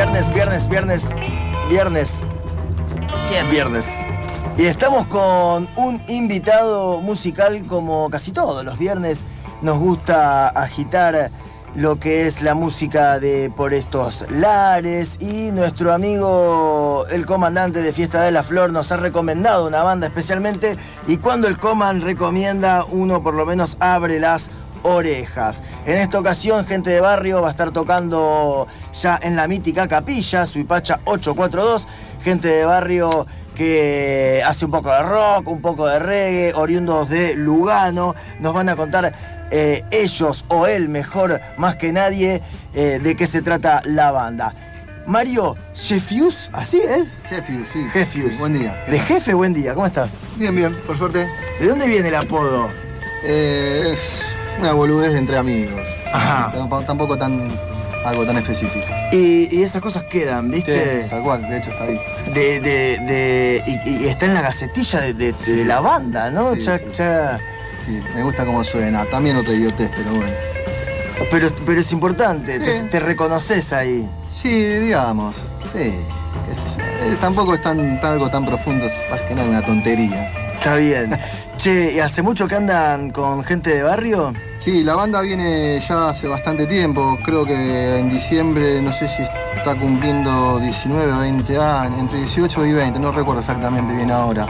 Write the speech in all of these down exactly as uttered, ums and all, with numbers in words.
viernes, viernes, viernes, viernes, Bien. viernes. Y estamos con un invitado musical como casi todos los viernes. Nos gusta agitar lo que es la música de por estos lares. Y nuestro amigo, el comandante de Fiesta de la Flor, nos ha recomendado una banda especialmente. Y cuando el coman recomienda, uno por lo menos abre las orejas. En esta ocasión, Gente de Barrio va a estar tocando ya en la mítica capilla, Suipacha ocho cuatro dos. Gente de Barrio que hace un poco de rock, un poco de reggae, oriundos de Lugano. Nos van a contar eh, ellos o él, mejor, más que nadie, eh, de qué se trata la banda. Mario Jefius, ¿así es? Jefius, sí. Jefius. Sí, buen día. De jefe, buen día. ¿Cómo estás? Bien, bien, por suerte. ¿De dónde viene el apodo? Eh, es una boludez entre amigos. Ajá. Tamp- Tampoco tan algo tan específico. Y, y esas cosas quedan, ¿viste? Sí, tal cual, de hecho está ahí. De, de, de, y, y está en la gacetilla de, de, Sí. de la banda, ¿no? Sí, ya, sí. ya... Sí, me gusta cómo suena. También otra idiotez, pero bueno. Pero, pero es importante, Sí. te, te reconoces ahí. Sí, digamos. Sí, qué sé yo. Eh, tampoco es tan, tan algo tan profundo, es más que nada una tontería. Está bien. Che, ¿y hace mucho que andan con Gente de Barrio? Sí, la banda viene ya hace bastante tiempo. Creo que en diciembre, no sé si está cumpliendo diecinueve o veinte años, entre dieciocho y veinte, no recuerdo exactamente bien ahora.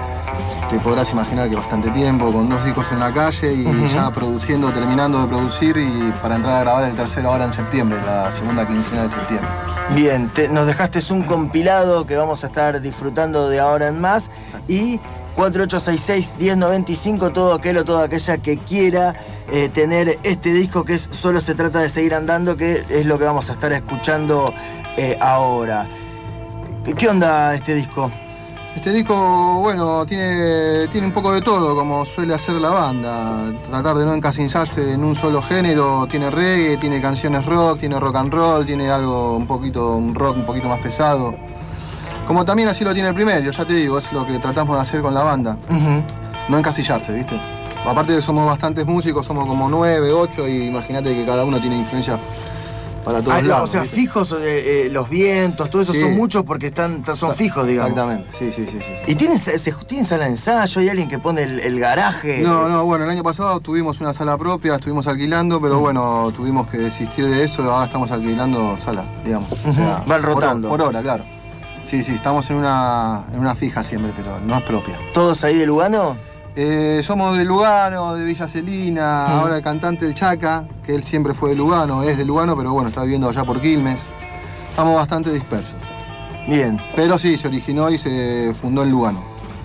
Te podrás imaginar que bastante tiempo, con dos discos en la calle y Ujú. ya produciendo, terminando de producir y para entrar a grabar el tercero ahora en septiembre, la segunda quincena de septiembre. Bien, te- nos dejaste un compilado que vamos a estar disfrutando de ahora en más. Y cuatro ocho seis seis, uno cero nueve cinco, todo aquel o toda aquella que quiera eh, tener este disco que es Solo se trata de seguir andando, que es lo que vamos a estar escuchando eh, ahora. ¿Qué, qué onda este disco? Este disco, bueno, tiene, tiene un poco de todo, como suele hacer la banda. Tratar de no encasillarse en un solo género. Tiene reggae, tiene canciones rock, tiene rock and roll, tiene algo un poquito, un rock un poquito más pesado. Como también así lo tiene el primero, ya te digo, es lo que tratamos de hacer con la banda. Ujú. No encasillarse, ¿viste? Aparte de que somos bastantes músicos, somos como nueve, ocho, y imagínate que cada uno tiene influencia para todos Ah, no, lados. o sea, ¿viste? fijos, eh, eh, los vientos, todo eso Sí. son muchos porque están, son fijos, digamos. Exactamente, sí, sí, sí. sí, sí. ¿Y tienes, se, tienes sala de ensayo? ¿Hay alguien que pone el, el garaje? No, no, bueno, el año pasado tuvimos una sala propia, estuvimos alquilando, pero bueno, tuvimos que desistir de eso, ahora estamos alquilando sala, digamos. O sea, Van por hora- rotando. Por hora, claro. Sí, sí, estamos en una, en una fija siempre, pero no es propia. ¿Todos ahí de Lugano? Eh, somos de Lugano, de Villa Celina, Mm. ahora el cantante el Chaca, que él siempre fue de Lugano, es de Lugano, pero bueno, está viviendo allá por Quilmes. Estamos bastante dispersos. Bien. Pero sí, se originó y se fundó en Lugano.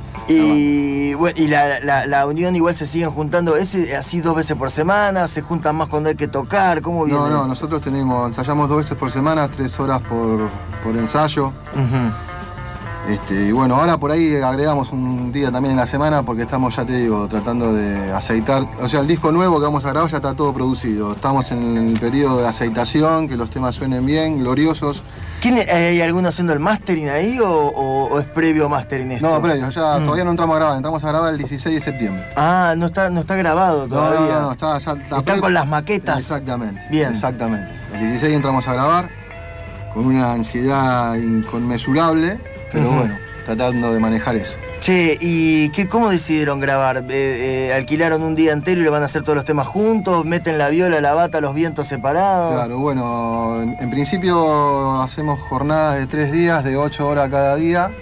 Y, bueno, y la, la, la unión igual se siguen juntando, ¿es así dos veces por semana? ¿Se juntan más cuando hay que tocar? ¿Cómo viene? No, no, nosotros tenemos, ensayamos dos veces por semana, tres horas por, por ensayo. Ujú. Este, y bueno, ahora por ahí agregamos un día también en la semana porque estamos, ya te digo, tratando de aceitar. O sea, el disco nuevo que vamos a grabar ya está todo producido. Estamos en el periodo de aceitación, que los temas suenen bien, gloriosos. ¿Quién, ¿Hay alguno haciendo el mastering ahí o, o- o es previo mastering esto? No, pero ya Mm. todavía no entramos a grabar, entramos a grabar el dieciséis de septiembre. Ah, no está, no está grabado No, todavía. no, no, está ya. la Están pre- con las maquetas. Exactamente. Bien. Exactamente. El dieciséis entramos a grabar con una ansiedad inconmensurable, pero Ujú. bueno, tratando de manejar eso. Che, ¿y qué, cómo decidieron grabar? Eh, eh, ¿Alquilaron un día entero y le van a hacer todos los temas juntos? ¿Meten la viola, la bata, los vientos separados? Claro, bueno, en, en principio hacemos jornadas de tres días, de ocho horas cada día.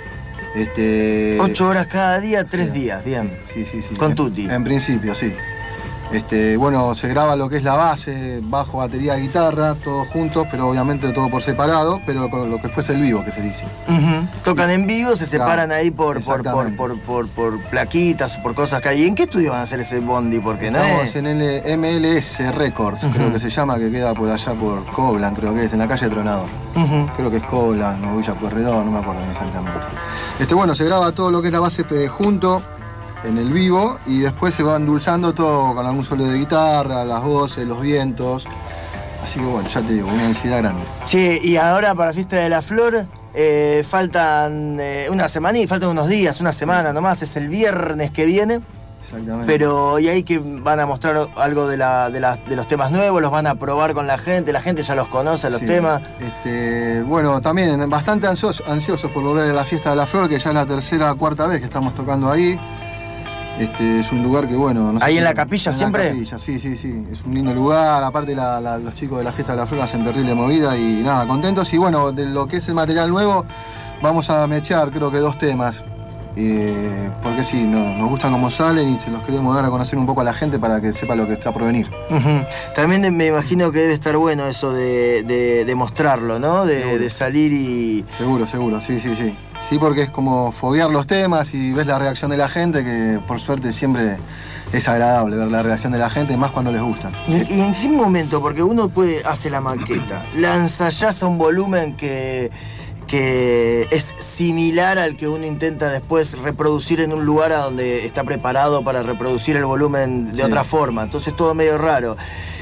Este, Ocho horas cada día, tres sí, días, bien. Sí, sí, sí. Con En- tutti. En principio, sí. Este, bueno, se graba lo que es la base, bajo, batería, guitarra, todos juntos, pero obviamente todo por separado, pero con lo que fuese el vivo, que se dice. Ujú. Tocan en vivo, se Claro, separan ahí por, por, por, exactamente. por, por, por plaquitas, por cosas que hay. ¿En qué estudio van a hacer ese bondi? Porque no Estamos es... en el M L S Records, Ujú. creo que se llama, que queda por allá por Coblan, creo que es, en la calle Tronador. Ujú. Creo que es Coblan o Villa Pueyrredón, no me acuerdo exactamente. Este, bueno, se graba todo lo que es la base eh, junto, en el vivo, y después se va endulzando todo con algún solo de guitarra, las voces, los vientos. Así que bueno, ya te digo, una ansiedad grande. Che, y ahora para Fiesta de la Flor eh, faltan eh, una semana y faltan unos días, una semana nomás, es el viernes que viene. Exactamente. Pero, ¿y ahí que van a mostrar algo de, la, de, la, de los temas nuevos? ¿Los van a probar con la gente? ¿La gente ya los conoce, los sí. temas? Este, bueno, también bastante ansiosos, ansiosos por volver a la Fiesta de la Flor, que ya es la tercera o cuarta vez que estamos tocando ahí. Este, es un lugar que, bueno... No ¿Ahí sé, en la capilla en siempre? En la capilla, sí, sí, sí. Es un lindo lugar. Aparte, la, la, los chicos de la Fiesta de la Flor hacen terrible movida y nada, contentos. Y bueno, de lo que es el material nuevo, vamos a mechar creo que dos temas. Eh, porque sí, no, nos gustan como salen y se los queremos dar a conocer un poco a la gente para que sepa lo que está por venir. Uh-huh. También me imagino que debe estar bueno eso de, de, de mostrarlo, ¿no? De, de salir y... Seguro, seguro, sí, sí, sí. Sí, porque es como foguear los temas y ves la reacción de la gente, que por suerte siempre es agradable ver la reacción de la gente, más cuando les gustan. ¿Y, y en qué momento? Porque uno puede hace la maqueta, la ensayás a un volumen que... que es similar al que uno intenta después reproducir en un lugar a donde está preparado para reproducir el volumen de sí. otra forma. Entonces todo medio raro.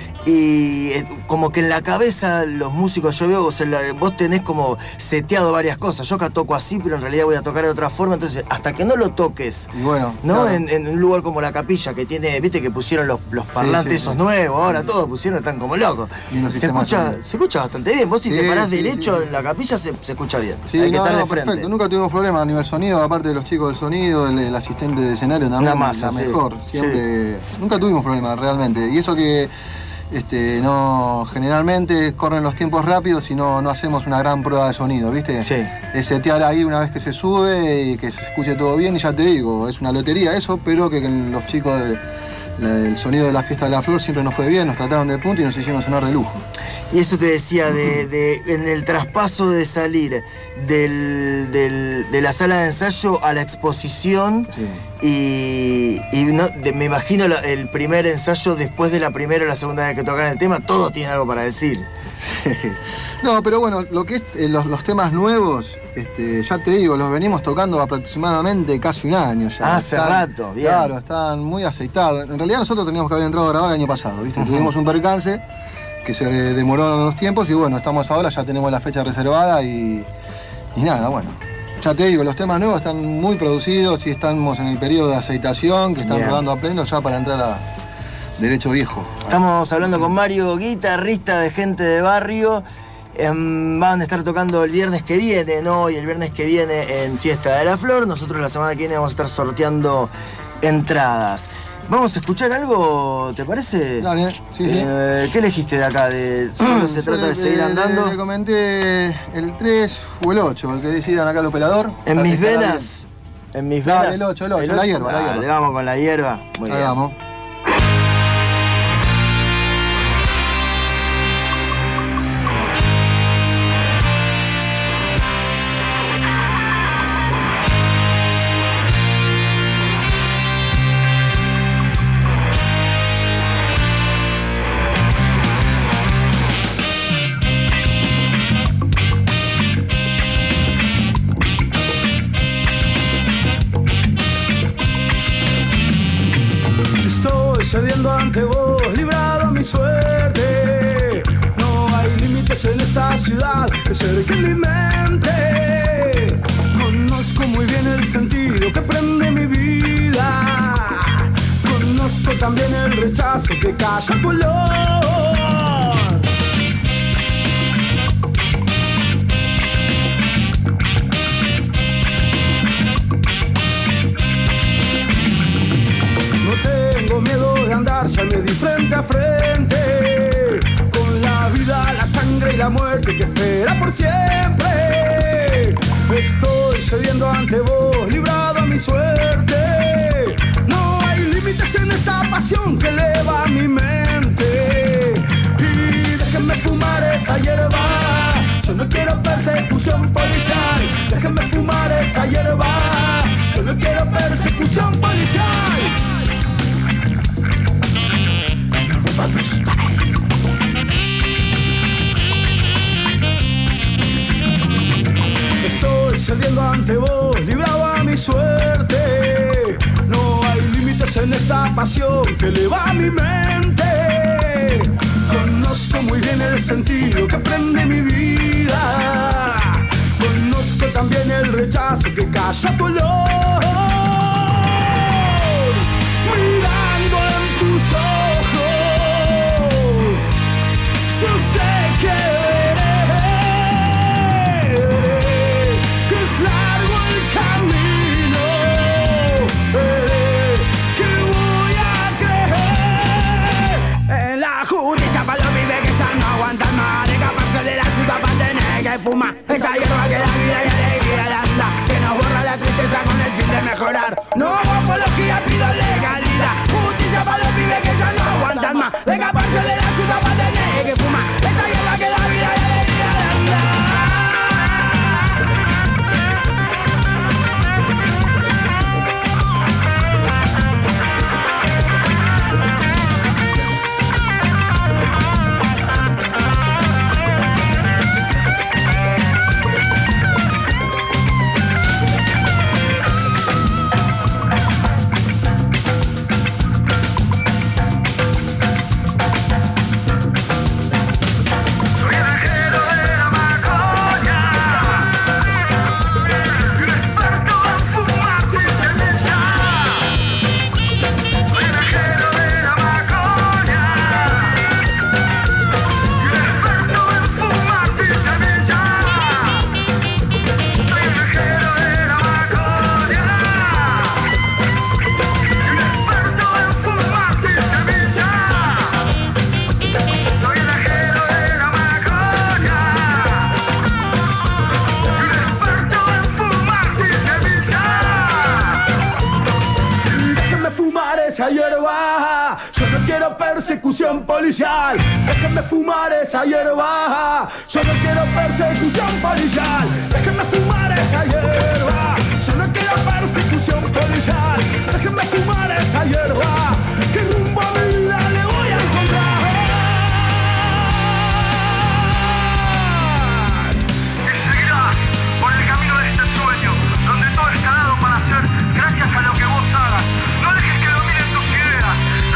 Y eh, como que en la cabeza los músicos, yo veo, o sea, la, vos tenés como seteado varias cosas. Yo acá toco así, pero en realidad voy a tocar de otra forma. Entonces, hasta que no lo toques, y bueno, ¿no? Claro. En, en un lugar como la capilla, que tiene, viste que pusieron los, los parlantes sí, sí, esos sí. nuevos, ahora todos pusieron, están como locos. Se escucha, se escucha bastante bien. Vos si sí, te parás sí, derecho sí. en la capilla se, se escucha bien. Sí, Hay que no, estar no, de frente. Perfecto. Nunca tuvimos problemas a nivel sonido, aparte de los chicos del sonido, el, el asistente de escenario también. Una masa, la sí. mejor. Siempre. Sí. Nunca tuvimos problemas realmente. Y eso que. Este, no, generalmente corren los tiempos rápidos y no, no hacemos una gran prueba de sonido, ¿viste? Sí. Es setear ahí una vez que se sube y que se escuche todo bien y ya te digo, es una lotería eso, pero que los chicos del sonido de la Fiesta de la Flor siempre nos fue bien, nos trataron de punto y nos hicieron sonar de lujo. Y eso te decía, de, de, en el traspaso de salir del, del, de la sala de ensayo a la exposición, sí. y, y no, de, me imagino la, el primer ensayo después de la primera o la segunda vez que tocan el tema, todos tienen algo para decir. Sí. No, pero bueno, lo que es eh, los, los temas nuevos, este, ya te digo, los venimos tocando aproximadamente casi un año ya. Ah, hace están, rato, bien. Claro, están muy aceitados. En realidad nosotros teníamos que haber entrado a grabar el año pasado, ¿viste? Uh-huh. Tuvimos un percance que se demoró los tiempos y bueno, estamos ahora, ya tenemos la fecha reservada y, y nada, bueno. Ya te digo, los temas nuevos están muy producidos y estamos en el periodo de aceitación, que están bien. Rodando a pleno ya para entrar a derecho viejo. Estamos hablando con Mario, guitarrista de Gente de Barrio. Eh, van a estar tocando el viernes que viene, ¿no? Y el viernes que viene en Fiesta de la Flor. Nosotros la semana que viene vamos a estar sorteando entradas. ¿Vamos a escuchar algo, te parece? Dale, sí, eh, sí. ¿Qué elegiste de acá? De ¿Solo se trata de seguir andando? Le, le comenté el tres o el ocho, el que decidan acá el operador. En mis venas. En mis venas. Dale, el ocho, el ocho, el la hierba, Dale, la hierba. Le vamos con la hierba. Muy Ahí bien. vamos. Cediendo ante vos, librado a mi suerte. No hay límites en esta ciudad que cerquen mi mente. Conozco muy bien el sentido que prende mi vida. Conozco también el rechazo que calla color. Miedo de andar, ya me di frente a frente con la vida, la sangre y la muerte que espera por siempre. Estoy cediendo ante vos, librado a mi suerte. No hay límites en esta pasión que eleva mi mente. Y déjenme fumar esa hierba, yo no quiero persecución policial. Déjenme fumar esa hierba, yo no quiero persecución policial. Estoy cediendo ante vos, librado a mi suerte. No hay límites en esta pasión que eleva mi mente. Conozco muy bien el sentido que prende mi vida. Conozco también el rechazo que calla tu olor. fuma esa hierba que da vida y alegría le anda, que nos borra la tristeza con el fin de mejorar. No hago apología, pido legalidad, justicia para los pibes que ya no aguantan más, de escaparse de la ciudad para tener que fumar esa hierba que da vida y alegría le anda. Esa hierba, yo no quiero persecución policial. Déjenme fumar esa hierba, yo no quiero persecución policial. Déjenme fumar esa hierba, yo no quiero persecución policial. Déjenme fumar esa hierba, que rumbo a mi vida le voy a encontrar. Y seguirás por el camino de este sueño, donde todo está dado para hacer gracias a lo que vos hagas. No dejes que dominen tus ideas.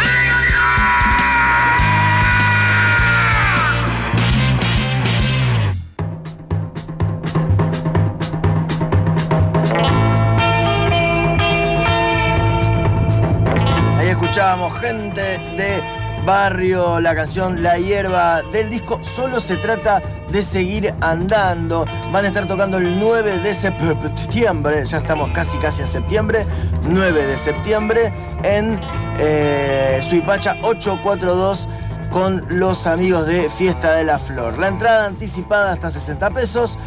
Ahí escuchábamos Gente de Barrio, la canción La Hierba del disco Solo se trata de seguir andando. Van a estar tocando el nueve de septiembre, ya estamos casi casi en septiembre, nueve de septiembre en eh, Suipacha ochocientos cuarenta y dos con los amigos de Fiesta de la Flor. La entrada anticipada hasta sesenta pesos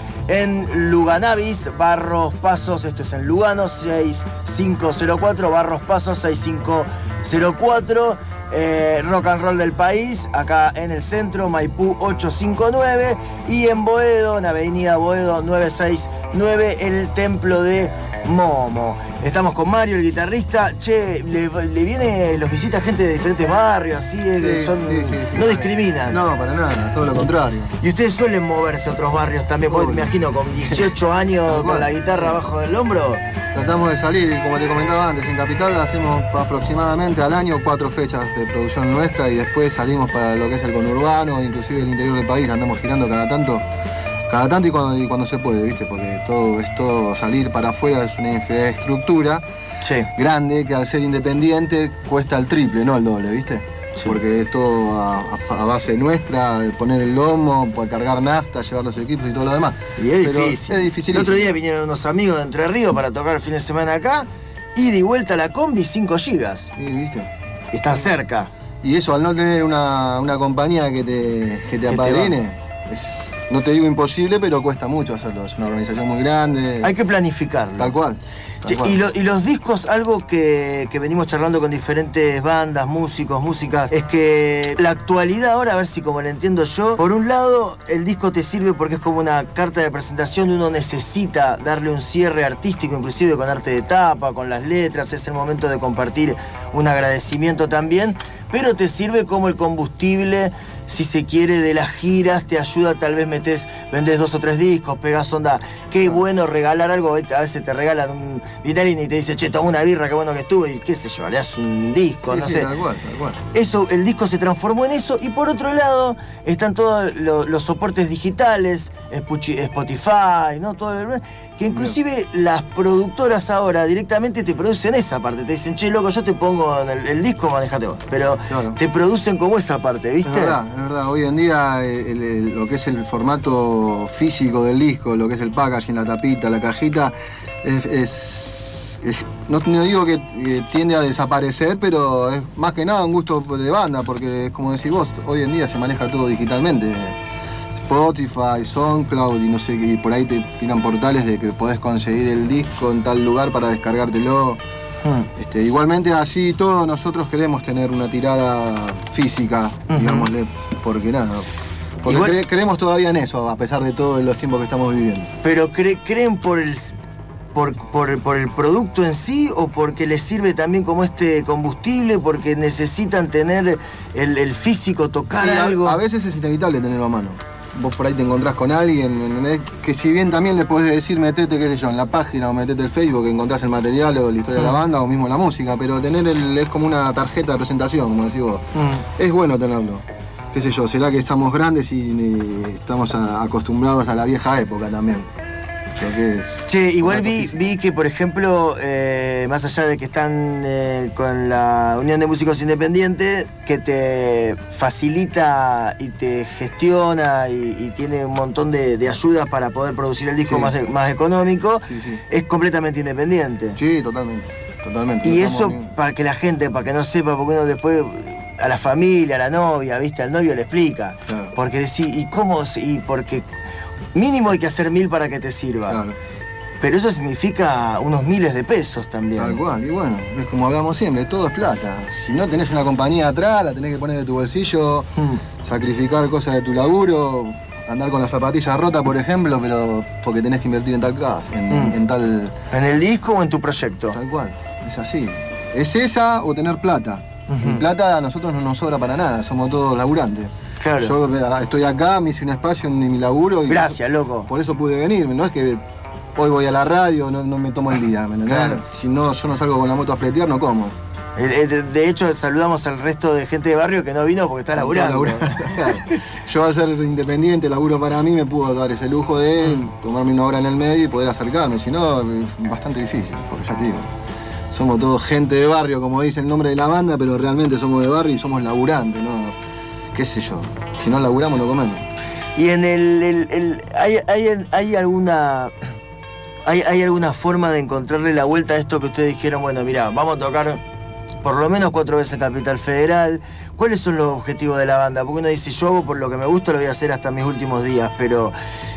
en Luganavis, Barros Pasos, esto es en Lugano, seis cinco cero cuatro, Barros Pasos seis cinco cero cuatro. Eh, rock and Roll del País, acá en el centro, Maipú ochocientos cincuenta y nueve, y en Boedo, en Avenida Boedo novecientos sesenta y nueve, el Templo de Momo. Estamos con Mario, el guitarrista. Che, le, le viene, los visita gente de diferentes barrios, así, que Sí, son, sí, sí, sí. no discriminan. No, para nada, todo lo contrario. Y ustedes suelen moverse a otros barrios también, porque me Obvio. imagino con dieciocho años Tal con cual. la guitarra abajo del hombro. Tratamos de salir, como te comentaba antes, en Capital hacemos aproximadamente al año cuatro fechas de producción nuestra y después salimos para lo que es el conurbano, inclusive el interior del país, andamos girando cada tanto, cada tanto y cuando, y cuando se puede, ¿viste? Porque todo esto, salir para afuera es una infraestructura Sí. grande que al ser independiente cuesta el triple, no el doble, ¿viste? Sí. Porque es todo a, a- a base nuestra, de poner el lomo, para cargar nafta, llevar los equipos y todo lo demás. Y es Pero difícil. Es difícil. El otro día vinieron unos amigos de Entre Ríos para tocar el fin de semana acá, ida y vuelta a la combi cinco gigas. Sí, ¿viste? Están cerca. Y eso, al no tener una, una compañía que te, que te te apadrine, es, no te digo imposible, pero cuesta mucho hacerlo. Es una organización muy grande. Hay que planificarlo. Tal cual. tal Che, cual. y, lo- y los discos, algo que, que venimos charlando con diferentes bandas, músicos, músicas, es que la actualidad ahora, a ver si como lo entiendo yo, por un lado el disco te sirve porque es como una carta de presentación, uno necesita darle un cierre artístico, inclusive con arte de tapa, con las letras, es el momento de compartir un agradecimiento también, pero te sirve como el combustible, si se quiere, de las giras, te ayuda, tal vez metes, vendés dos o tres discos, pegas onda, qué bueno regalar algo, a veces te regalan un Vitalini y te dice, che, toma una birra, qué bueno que estuvo, y qué sé yo, le das un disco, Sí, no sí, sé. tal cual, tal cual. Eso, el disco se transformó en eso, y por otro lado están todos lo- los soportes digitales, Spuchi- Spotify, ¿no? Todo el- que inclusive las productoras ahora directamente te producen esa parte, te dicen, che, loco, yo te pongo en el, el disco, manejate vos, pero Claro. te producen como esa parte, ¿viste? Es verdad, es verdad. Hoy en día el- el- lo que es el formato físico del disco, lo que es el packaging, la tapita, la cajita, es, es- es- no, no digo que eh, tiende a desaparecer, pero es más que nada un gusto de banda, porque es como decís vos, hoy en día se maneja todo digitalmente. Spotify, SoundCloud y no sé qué, y por ahí te tiran portales de que podés conseguir el disco en tal lugar para descargártelo. Hmm. Este, igualmente así todo nosotros queremos tener una tirada física, uh-huh. digámosle, porque nada. Porque Igual, cre creemos todavía en eso, a pesar de todos los tiempos que estamos viviendo. Pero cre creen por el Por, por, por el producto en sí o porque les sirve también como este combustible, porque necesitan tener el, el físico, tocar a, algo. A veces es inevitable tenerlo a mano. Vos por ahí te encontrás con alguien, ¿entendés? Que si bien también le podés decir metete, qué sé yo, en la página o metete el Facebook, que encontrás el material o la historia mm. de la banda o mismo la música, pero tener el, es como una tarjeta de presentación, como decís vos. Mm. Es bueno tenerlo. Qué sé yo, será que estamos grandes y, y estamos a, acostumbrados a la vieja época también. Es che, igual vi, vi que, por ejemplo, eh, más allá de que están eh, con la Unión de Músicos Independientes, que te facilita y te gestiona y, y tiene un montón de, de ayudas para poder producir el disco sí. más, de, más económico, sí, sí. es completamente independiente. Sí, totalmente, totalmente. Y eso para que la gente, para que no sepa, porque uno después a la familia, a la novia, viste, al novio le explica. Claro. Porque decís, ¿y cómo? Y porque mínimo hay que hacer mil para que te sirva. Claro. Pero eso significa unos miles de pesos también. Tal cual, y bueno, es como hablamos siempre, todo es plata. Si no tenés una compañía atrás, la tenés que poner de tu bolsillo, hmm. sacrificar cosas de tu laburo, andar con las zapatillas rotas, por ejemplo, pero porque tenés que invertir en tal caso, en, hmm. en tal... ¿En el disco o en tu proyecto? Tal cual, es así. Es esa o tener plata. Uh-huh. Y plata a nosotros no nos sobra para nada, somos todos laburantes. Claro. Yo estoy acá, me hice un espacio en mi laburo y... Gracias, loco. Por eso pude venir, no es que hoy voy a la radio, no, no me tomo el día, ¿me entendés? Claro. Si no, yo no salgo con la moto a fletear, no como. De hecho, saludamos al resto de gente de barrio que no vino porque está laburando. Yo al ser independiente, laburo para mí, me puedo dar ese lujo de mm. tomarme una hora en el medio y poder acercarme, si no, es bastante difícil, porque ya te digo. Somos todos gente de barrio, como dice el nombre de la banda, pero realmente somos de barrio y somos laburantes, ¿no? Qué sé yo, si no laburamos no comemos. Y en el... el, el hay, hay, hay alguna... Hay, hay alguna forma de encontrarle la vuelta a esto que ustedes dijeron, bueno, mirá, vamos a tocar por lo menos cuatro veces Capital Federal. ¿Cuáles son los objetivos de la banda? Porque uno dice, yo hago por lo que me gusta, lo voy a hacer hasta mis últimos días, pero...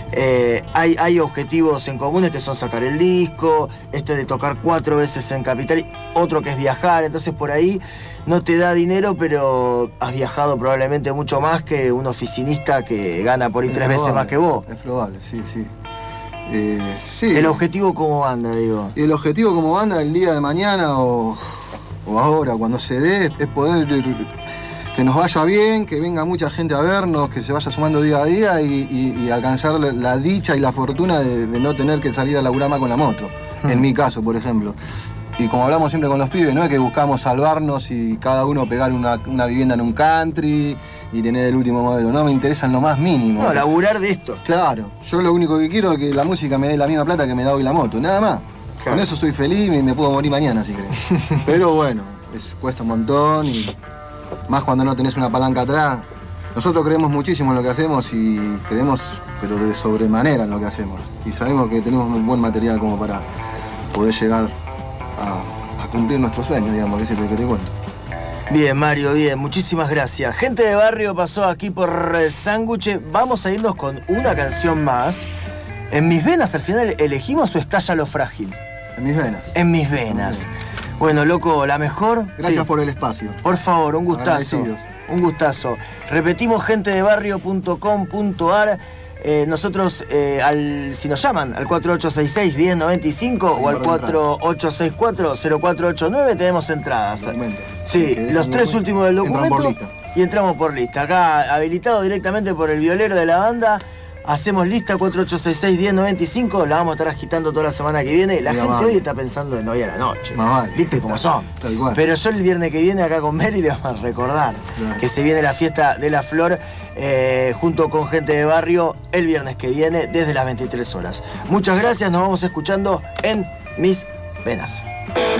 Eh, hay, hay objetivos en comunes que son sacar el disco, este de tocar cuatro veces en Capital, otro que es viajar, entonces por ahí no te da dinero, pero has viajado probablemente mucho más que un oficinista que gana por ahí es tres probable, veces más que vos. Es probable, sí, sí. Eh, sí. El objetivo como banda, digo. El objetivo como banda el día de mañana o, o ahora, cuando se dé, es poder... que nos vaya bien, que venga mucha gente a vernos, que se vaya sumando día a día y, y, y alcanzar la, la dicha y la fortuna de, de no tener que salir a laburar más con la moto. Hmm. En mi caso, por ejemplo. Y como hablamos siempre con los pibes, no es que buscamos salvarnos y cada uno pegar una, una vivienda en un country y tener el último modelo. No, me interesa en lo más mínimo. No, laburar de esto. Claro. Yo lo único que quiero es que la música me dé la misma plata que me da hoy la moto. Nada más. Claro. Con eso soy feliz y me puedo morir mañana, si querés. Pero bueno, es, cuesta un montón y... más cuando no tenés una palanca atrás. Nosotros creemos muchísimo en lo que hacemos y creemos, pero de sobremanera en lo que hacemos. Y sabemos que tenemos un buen material como para poder llegar a, a cumplir nuestros sueños, digamos, que es el que te cuento. Bien, Mario, bien. Muchísimas gracias. Gente de barrio pasó aquí por Sándwich. Vamos a irnos con una canción más. En mis venas, al final, ¿elegimos o Estalla lo frágil? En mis venas. En mis venas. Bueno, loco, la mejor. Gracias sí. por el espacio. Por favor, un gustazo. Un gustazo. Repetimos, gente de barrio punto com punto ar. Eh, nosotros, eh, al, si nos llaman al cuatro ocho seis seis, uno cero nueve cinco o al cuatro ocho seis cuatro, cero cuatro ocho nueve, tenemos entradas. Documento. Sí, sí, los tres últimos del documento. Por lista. Y entramos por lista. Acá, habilitado directamente por el violero de la banda. Hacemos lista cuatro ocho seis seis, uno cero nueve cinco, la vamos a estar agitando toda la semana que viene. La Mira gente mal. hoy está pensando en hoy a la noche. Mal. ¿Viste cómo son? Tal cual. Pero yo el viernes que viene acá con Mary le vamos a recordar claro. que se viene la fiesta de la flor eh, junto con gente de barrio el viernes que viene desde las veintitrés horas. Muchas gracias, nos vamos escuchando en Mis Venas.